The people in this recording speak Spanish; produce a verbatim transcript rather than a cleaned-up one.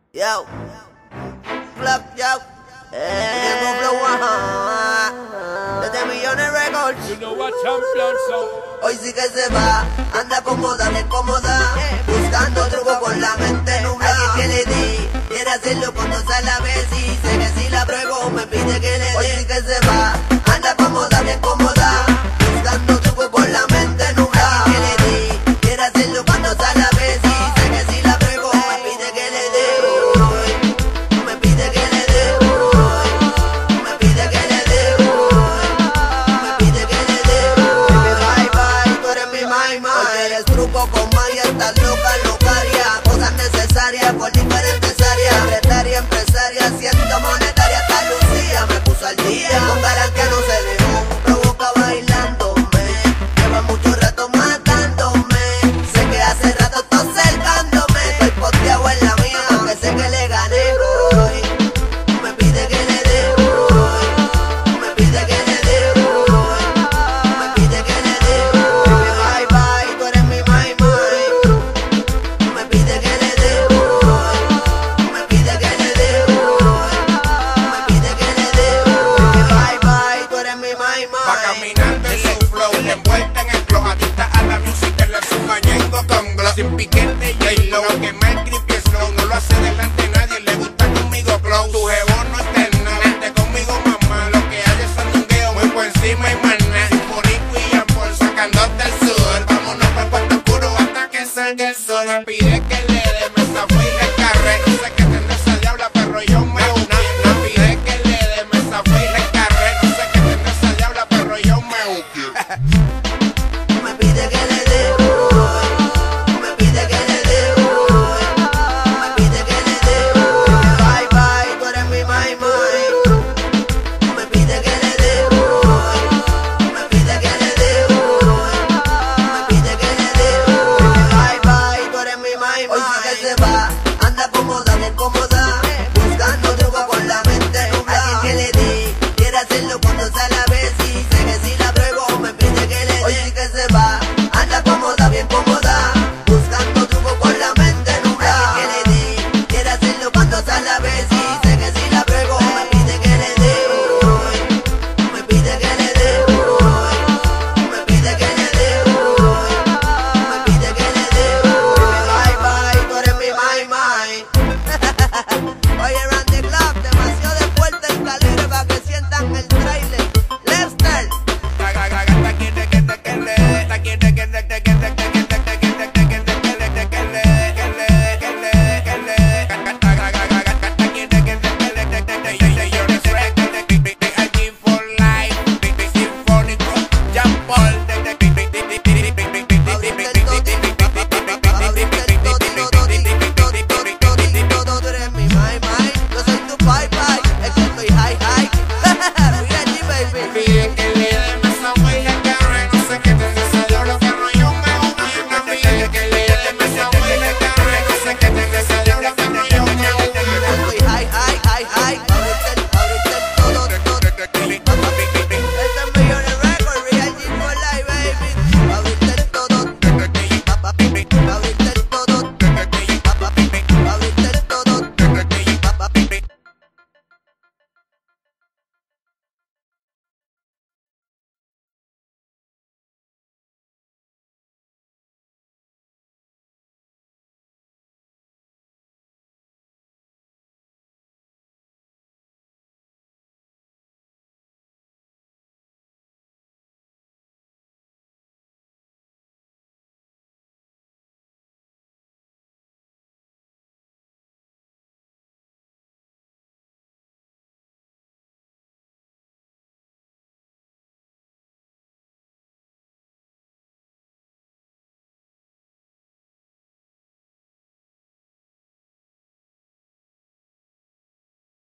Yo, Club, yo, eh, Flow, ajá, desde Millones Records. You know what champion son. Hoy sí que se va, anda cómoda, cómoda, buscando truco con la mente nublada. Alguien que le dé, quiere hacerlo con dos a la vez y sé que si la pruebo me pide que le dé. Hoy sí que se va, anda cómoda, bien cómoda, buscando truco con la mente nublada. Alguien que le dé, quiere hacerlo con dos a la vez y sé que si la pruebo me pide que le dé. Me pide que le dé, me pide que le dé, me pide que le dé. Bye bye, tú eres mi my my. Porque eres truco con magia, estás loca, locaria. Cosas necesarias por diferentes áreas. Secretaria, empresaria, siendo monetaria hasta Lucía me puso al día. Con ganas que no se dejó, provoca bailándome. Lleva mucho rato matándome. Sé que hace rato está cercándome. Estoy posteado en la mía, aunque sé que le gané hoy. Me pide que le dé hoy. Me pide que le dé hoy. Me pide que le dé hoy. Bye bye, tú eres mi my my. Me pide que le dé hoy. Me pide que le dé hoy. Me pide que le dé hoy. Bye bye, tú eres mi my my. Va caminando en su flow, envuelta en el flow, adicta a la música, en la suma yendo con glow. Sin piquete y lo que más creepy es slow, no lo hace delante de nadie, le gusta conmigo close. Tu jevo no está en nada, vente conmigo mamá, lo que hay es sandungueo, muy por encima y maná. Boricua y Ampol sacándote el sudor, vámonos para el cuarto oscuro hasta que salga el sol. Me pide que le dé, me zafó y le carré, no sé qué tendrá esa diabla, pero yo me uní. Me pide que le dé, me zafó y le carré, no sé qué tendrá esa diabla, pero yo me uní. Me pide que le dé hoy. Me pide que le dé hoy. Me pide que le dé hoy. Bye bye, tú eres mi my my. Me pide que le dé hoy. Me pide que le dé hoy. Me pide que le dé hoy. Bye bye, tú eres mi my my. Hoy sí que se va, anda cómoda.